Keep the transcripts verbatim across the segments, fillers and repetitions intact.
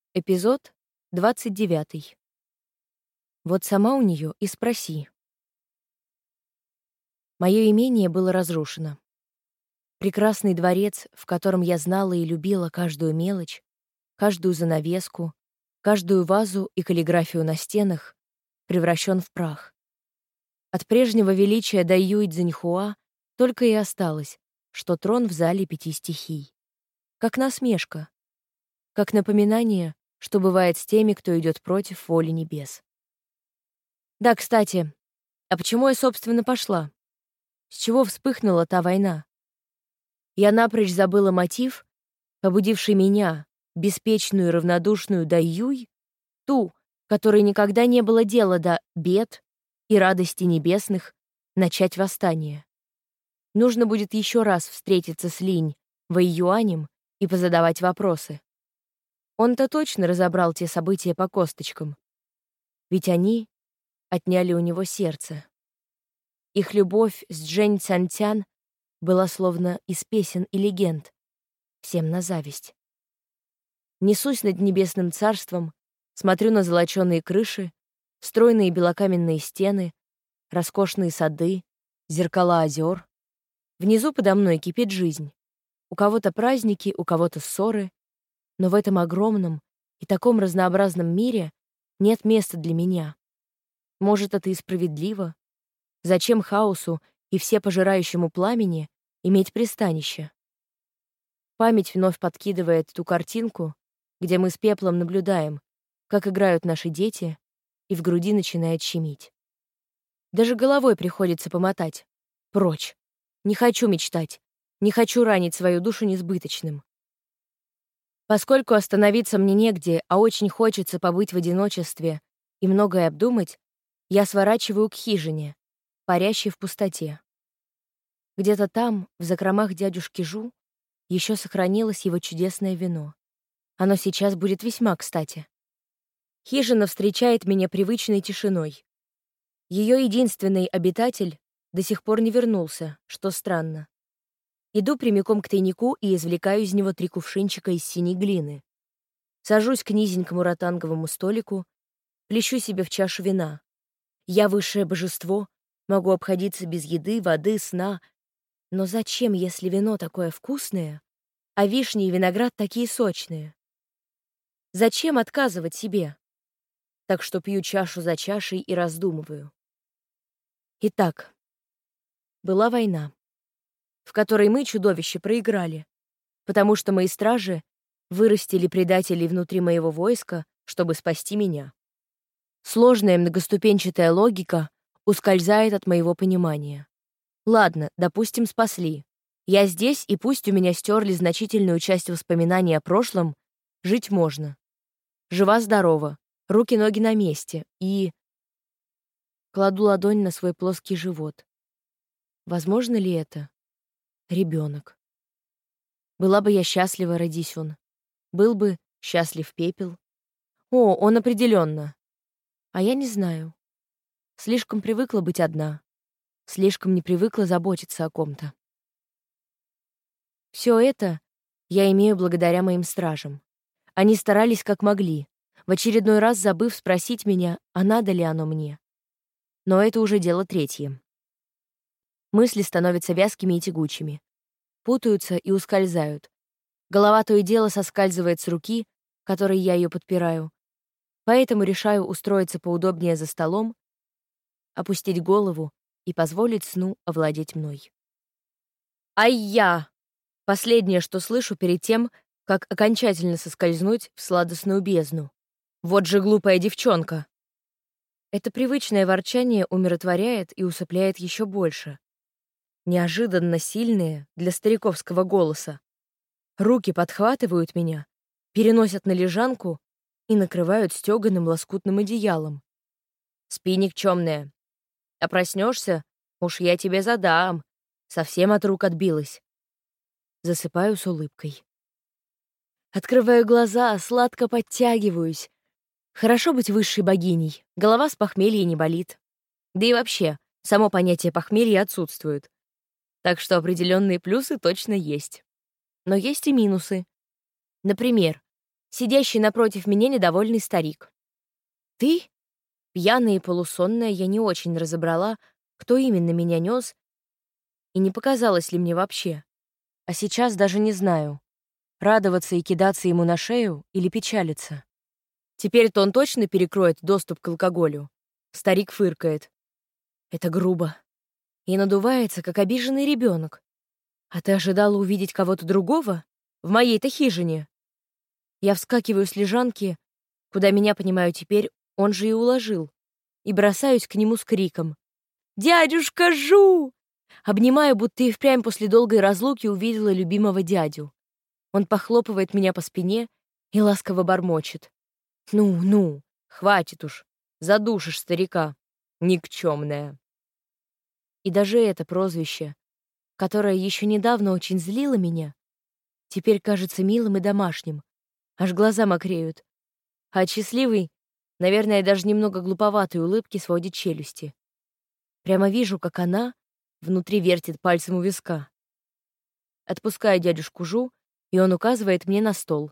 Эпизод двадцать девятый. Вот сама у нее и спроси. Мое имение было разрушено. Прекрасный дворец, в котором я знала и любила каждую мелочь, каждую занавеску, каждую вазу и каллиграфию на стенах, превращен в прах. От прежнего величия Дайюй Цзиньхуа только и осталось, что трон в зале пяти стихий. Как насмешка, как напоминание, что бывает с теми, кто идет против воли небес. Да, кстати, а почему я, собственно, пошла? С чего вспыхнула та война? Я напрочь забыла мотив, побудивший меня, беспечную и равнодушную Дайюй, ту, которой никогда не было дела до бед и радости небесных, начать восстание. Нужно будет еще раз встретиться с Линь Вэйюанем и позадавать вопросы. Он-то точно разобрал те события по косточкам. Ведь они отняли у него сердце. Их любовь с Джэнь Цянтян была словно из песен и легенд, всем на зависть. Несусь над небесным царством, смотрю на золочёные крыши, стройные белокаменные стены, роскошные сады, зеркала озер. Внизу подо мной кипит жизнь. У кого-то праздники, у кого-то ссоры. Но в этом огромном и таком разнообразном мире нет места для меня. Может, это и справедливо? Зачем хаосу и всепожирающему пламени иметь пристанище? Память вновь подкидывает ту картинку, где мы с пеплом наблюдаем, как играют наши дети, и в груди начинает щемить. Даже головой приходится помотать. Прочь. Не хочу мечтать. Не хочу ранить свою душу несбыточным. Поскольку остановиться мне негде, а очень хочется побыть в одиночестве и многое обдумать, я сворачиваю к хижине, парящей в пустоте. Где-то там, в закромах дядюшки Жу, еще сохранилось его чудесное вино. Оно сейчас будет весьма кстати. Хижина встречает меня привычной тишиной. Ее единственный обитатель до сих пор не вернулся, что странно. Иду прямиком к тайнику и извлекаю из него три кувшинчика из синей глины. Сажусь к низенькому ротанговому столику, плещу себе в чашу вина. Я высшее божество, могу обходиться без еды, воды, сна. Но зачем, если вино такое вкусное, а вишни и виноград такие сочные? Зачем отказывать себе? Так что пью чашу за чашей и раздумываю. Итак, была война, в которой мы, чудовище, проиграли, потому что мои стражи вырастили предателей внутри моего войска, чтобы спасти меня. Сложная многоступенчатая логика ускользает от моего понимания. Ладно, допустим, спасли. Я здесь, и пусть у меня стерли значительную часть воспоминаний о прошлом, жить можно. Жива-здорова, руки-ноги на месте, и... Кладу ладонь на свой плоский живот. Возможно ли это? Ребенок. Была бы я счастлива, родись он. Был бы счастлив пепел. О, он определенно. А я не знаю. Слишком привыкла быть одна. Слишком не привыкла заботиться о ком-то. Все это я имею благодаря моим стражам. Они старались как могли, в очередной раз забыв спросить меня, а надо ли оно мне. Но это уже дело третье. Мысли становятся вязкими и тягучими. Путаются и ускользают. Голова то и дело соскальзывает с руки, которой я ее подпираю. Поэтому решаю устроиться поудобнее за столом, опустить голову и позволить сну овладеть мной. Ай-я! Последнее, что слышу перед тем, как окончательно соскользнуть в сладостную бездну. Вот же глупая девчонка! Это привычное ворчание умиротворяет и усыпляет еще больше. Неожиданно сильные для стариковского голоса. Руки подхватывают меня, переносят на лежанку и накрывают стёганым лоскутным одеялом. Спи, никчёмная. А проснешься, уж я тебе задам. Совсем от рук отбилась. Засыпаю с улыбкой. Открываю глаза, сладко подтягиваюсь. Хорошо быть высшей богиней, голова с похмелья не болит. Да и вообще, само понятие похмелья отсутствует. Так что определенные плюсы точно есть. Но есть и минусы. Например, сидящий напротив меня недовольный старик. «Ты?» Пьяная и полусонная, я не очень разобрала, кто именно меня нес, и не показалось ли мне вообще. А сейчас даже не знаю, радоваться и кидаться ему на шею или печалиться. Теперь-то он точно перекроет доступ к алкоголю. Старик фыркает. Это грубо. И надувается, как обиженный ребенок. А ты ожидала увидеть кого-то другого? В моей-то хижине. Я вскакиваю с лежанки, куда меня, понимаю теперь, он же и уложил, и бросаюсь к нему с криком. «Дядюшка Жу!» Обнимаю, будто и впрямь после долгой разлуки увидела любимого дядю. Он похлопывает меня по спине и ласково бормочет. «Ну, ну, хватит уж, задушишь старика, никчемная». И даже это прозвище, которое еще недавно очень злило меня, теперь кажется милым и домашним, аж глаза мокреют, а от счастливой, наверное, даже немного глуповатой улыбки сводит челюсти. Прямо вижу, как она внутри вертит пальцем у виска. Отпускаю дядюшку Жу, и он указывает мне на стол.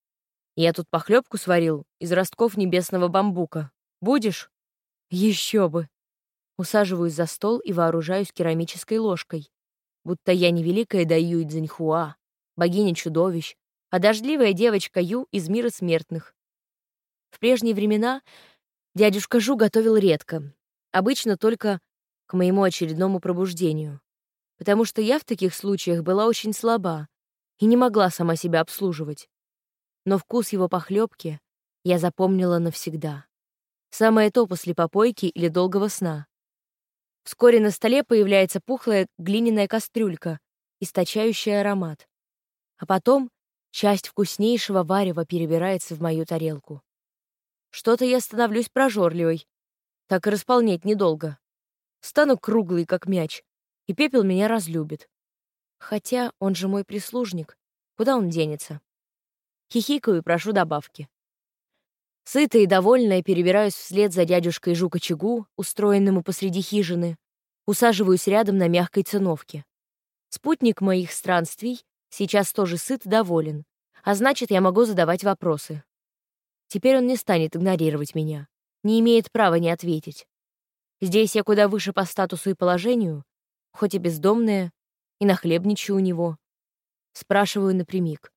«Я тут похлебку сварил из ростков небесного бамбука. Будешь?» «Еще бы!» Усаживаюсь за стол и вооружаюсь керамической ложкой, будто я не великая Даю Цзиньхуа, богиня чудовищ, а дождливая девочка Ю из мира смертных. В прежние времена дядюшка Жу готовил редко, обычно только к моему очередному пробуждению, потому что я в таких случаях была очень слаба и не могла сама себя обслуживать. Но вкус его похлебки я запомнила навсегда. Самое то после попойки или долгого сна. Вскоре на столе появляется пухлая глиняная кастрюлька, источающая аромат. А потом часть вкуснейшего варева перебирается в мою тарелку. Что-то я становлюсь прожорливой. Так и располнеть недолго. Стану круглый, как мяч, и пепел меня разлюбит. Хотя он же мой прислужник. Куда он денется? Хихикаю и прошу добавки. Сытая и довольная перебираюсь вслед за дядюшкой Жу-кочегу, устроенному посреди хижины, усаживаюсь рядом на мягкой циновке. Спутник моих странствий сейчас тоже сыт и доволен, а значит, я могу задавать вопросы. Теперь он не станет игнорировать меня, не имеет права не ответить. Здесь я куда выше по статусу и положению, хоть и бездомная, и нахлебничаю у него. Спрашиваю напрямик.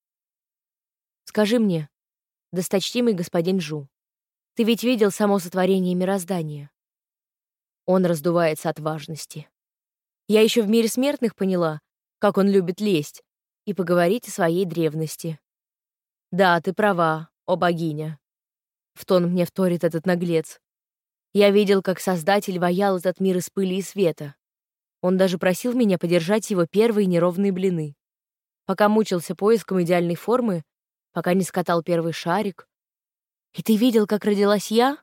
«Скажи мне, досточтимый господин Жу, ты ведь видел само сотворение мироздания?» Он раздувается от важности. Я еще в мире смертных поняла, как он любит лесть, и поговорить о своей древности. «Да, ты права, о богиня», — в тон мне вторит этот наглец. «Я видел, как Создатель ваял этот мир из пыли и света. Он даже просил меня подержать его первые неровные блины. Пока мучился поиском идеальной формы, пока не скатал первый шарик. И ты видел, как родилась я?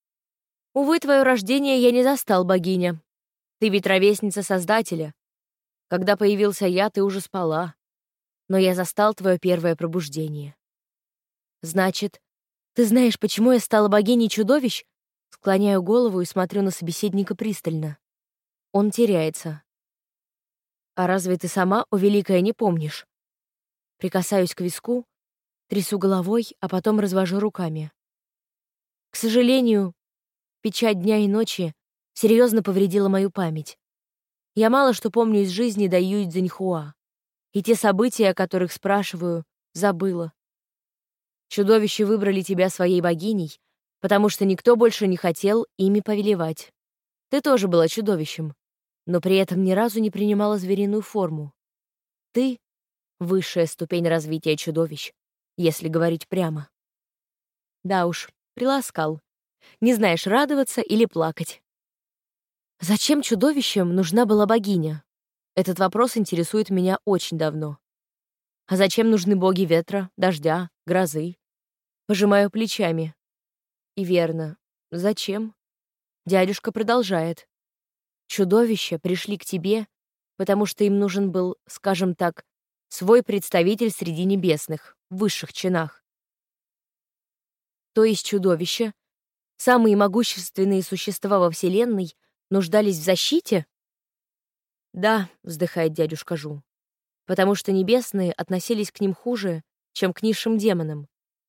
Увы, твое рождение я не застал, богиня. Ты ведь ровесница Создателя. Когда появился я, ты уже спала. Но я застал твое первое пробуждение. Значит, ты знаешь, почему я стала богиней чудовищ?» Склоняю голову и смотрю на собеседника пристально. Он теряется. «А разве ты сама, о великая, не помнишь?» Прикасаюсь к виску, трясу головой, а потом развожу руками. К сожалению, печать дня и ночи серьезно повредила мою память. Я мало что помню из жизни Даю Цзиньхуа, и те события, о которых спрашиваю, забыла. Чудовища выбрали тебя своей богиней, потому что никто больше не хотел ими повелевать. Ты тоже была чудовищем, но при этом ни разу не принимала звериную форму. Ты — высшая ступень развития чудовищ, если говорить прямо. Да уж, приласкал. Не знаешь, радоваться или плакать. Зачем чудовищам нужна была богиня? Этот вопрос интересует меня очень давно. А зачем нужны боги ветра, дождя, грозы? Пожимаю плечами. И верно. Зачем? Дядюшка продолжает. Чудовища пришли к тебе, потому что им нужен был, скажем так, свой представитель среди небесных, в высших чинах. То есть чудовища, самые могущественные существа во Вселенной, нуждались в защите? Да, вздыхает дядюшка Жу, потому что небесные относились к ним хуже, чем к низшим демонам.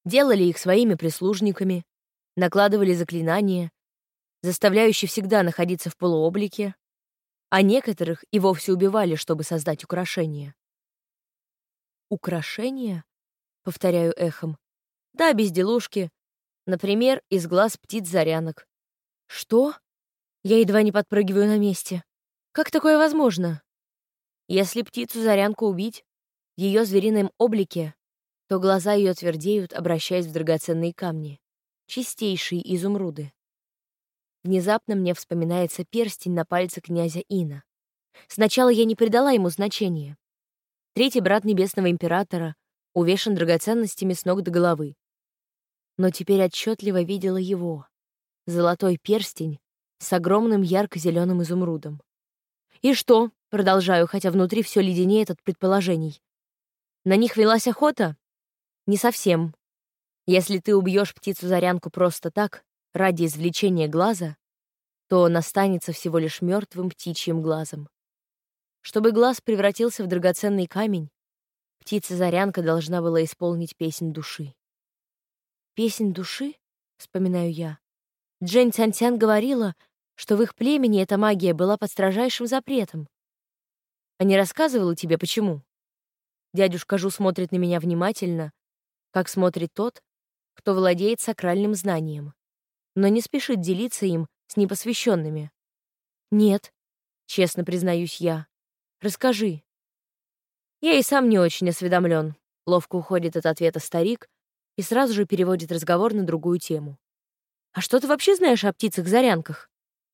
делали их своими прислужниками, накладывали заклинания, заставляющие всегда находиться в полуоблике, а некоторых и вовсе убивали, чтобы создать украшения. «Украшения?» — повторяю эхом. «Да, безделушки. Например, из глаз птиц-зарянок». «Что?» Я едва не подпрыгиваю на месте. «Как такое возможно?» Если птицу-зарянку убить в ее зверином облике, то глаза ее твердеют, обращаясь в драгоценные камни, чистейшие изумруды. Внезапно мне вспоминается перстень на пальце князя Ина. Сначала я не придала ему значения. Третий брат небесного императора увешан драгоценностями с ног до головы. Но теперь отчетливо видела его. Золотой перстень с огромным ярко-зеленым изумрудом. «И что?» — продолжаю, хотя внутри все леденеет от предположений. «На них велась охота?» «Не совсем. Если ты убьешь птицу-зарянку просто так, ради извлечения глаза, то он останется всего лишь мертвым птичьим глазом. Чтобы глаз превратился в драгоценный камень, птица-зарянка должна была исполнить песнь души». «Песнь души?» — вспоминаю я. Джэнь Цяньцян говорила, что в их племени эта магия была под строжайшим запретом. А не рассказывала тебе, почему? Дядюшка Жу смотрит на меня внимательно, как смотрит тот, кто владеет сакральным знанием, но не спешит делиться им с непосвященными. «Нет», — честно признаюсь я. «Расскажи». Я и сам не очень осведомлен. Ловко уходит от ответа старик и сразу же переводит разговор на другую тему. «А что ты вообще знаешь о птицах-зарянках?»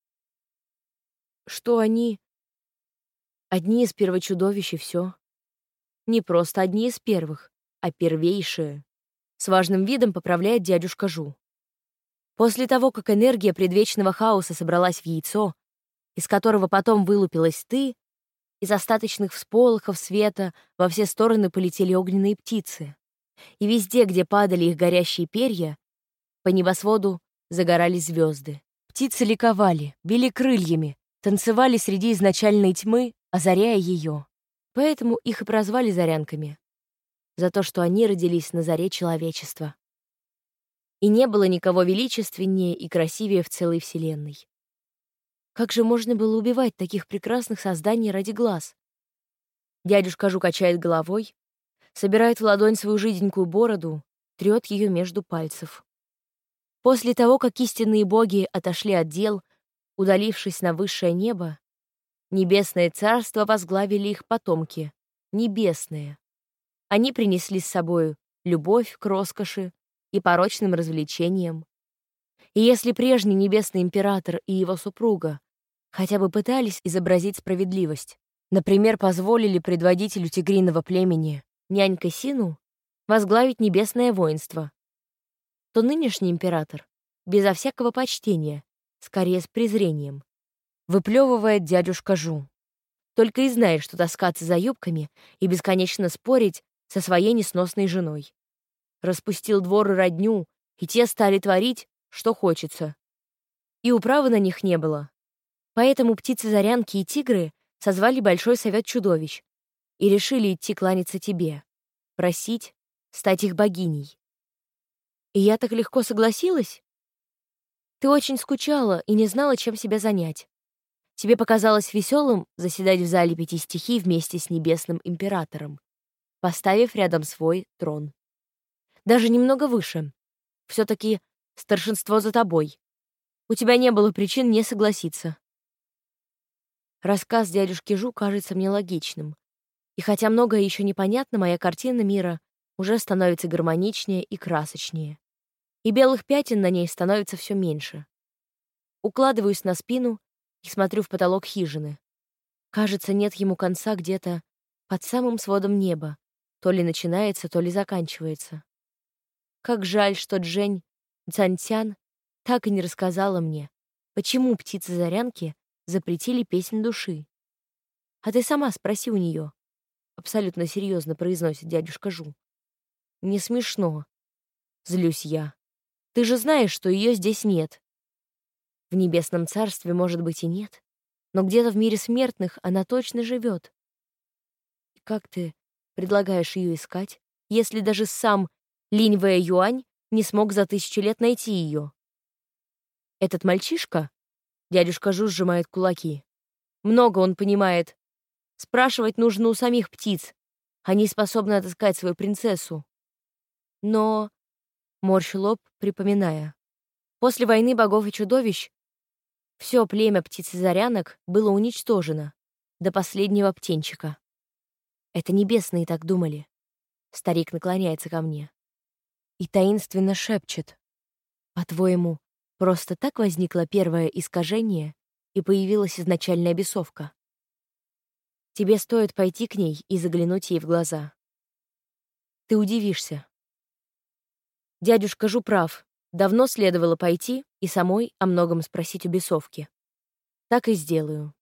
«Что они...» «Одни из первочудовищ и все. Не просто одни из первых, а первейшие», — с важным видом поправляет дядюшка Жу. «После того, как энергия предвечного хаоса собралась в яйцо, из которого потом вылупилась ты, из остаточных всполохов света во все стороны полетели огненные птицы. И везде, где падали их горящие перья, по небосводу загорались звезды. Птицы ликовали, били крыльями, танцевали среди изначальной тьмы, озаряя ее. Поэтому их и прозвали зарянками. За то, что они родились на заре человечества. И не было никого величественнее и красивее в целой вселенной. Как же можно было убивать таких прекрасных созданий ради глаз? Дядюшка Жу качает головой, собирает в ладонь свою жиденькую бороду, трёт ее между пальцев. После того, как истинные боги отошли от дел, удалившись на высшее небо, небесное царство возглавили их потомки, небесные. Они принесли с собой любовь к роскоши и порочным развлечениям. И если прежний небесный император и его супруга хотя бы пытались изобразить справедливость, например, позволили предводителю тигриного племени, нянька Сину, возглавить небесное воинство, то нынешний император, безо всякого почтения, скорее с презрением, выплевывает дядюшка Жу. Только и знает, что таскаться за юбками и бесконечно спорить со своей несносной женой. Распустил двор и родню, и те стали творить, что хочется. И управы на них не было. Поэтому птицы-зарянки и тигры созвали Большой совет чудовищ и решили идти кланяться тебе, просить стать их богиней. И я так легко согласилась? Ты очень скучала и не знала, чем себя занять. Тебе показалось веселым заседать в зале пяти стихий вместе с небесным императором, поставив рядом свой трон. Даже немного выше. Все-таки старшинство за тобой. У тебя не было причин не согласиться. Рассказ дядюшки Жу кажется мне логичным. И хотя многое еще непонятно, моя картина мира уже становится гармоничнее и красочнее. И белых пятен на ней становится все меньше. Укладываюсь на спину и смотрю в потолок хижины. Кажется, нет ему конца где-то под самым сводом неба. То ли начинается, то ли заканчивается. Как жаль, что Джэнь Цяньцян так и не рассказала мне, почему птицы-зарянки запретили песнь души. А ты сама спроси у нее. Абсолютно серьезно произносит дядюшка Жу. Не смешно. Злюсь я. Ты же знаешь, что ее здесь нет. В небесном царстве, может быть, и нет, но где-то в мире смертных она точно живет. И как ты предлагаешь ее искать, если даже сам Линь Вэй Юань не смог за тысячу лет найти ее. Этот мальчишка, дядюшка Жу сжимает кулаки, много он понимает. Спрашивать нужно у самих птиц. Они способны отыскать свою принцессу. Но, морщу лоб, припоминая, после войны богов и чудовищ все племя птиц-зарянок было уничтожено до последнего птенчика. Это небесные так думали. Старик наклоняется ко мне и таинственно шепчет: «По-твоему, просто так возникло первое искажение и появилась изначальная бесовка? Тебе стоит пойти к ней и заглянуть ей в глаза. Ты удивишься. Дядюшка Жу прав. Давно следовало пойти и самой о многом спросить у бесовки. Так и сделаю».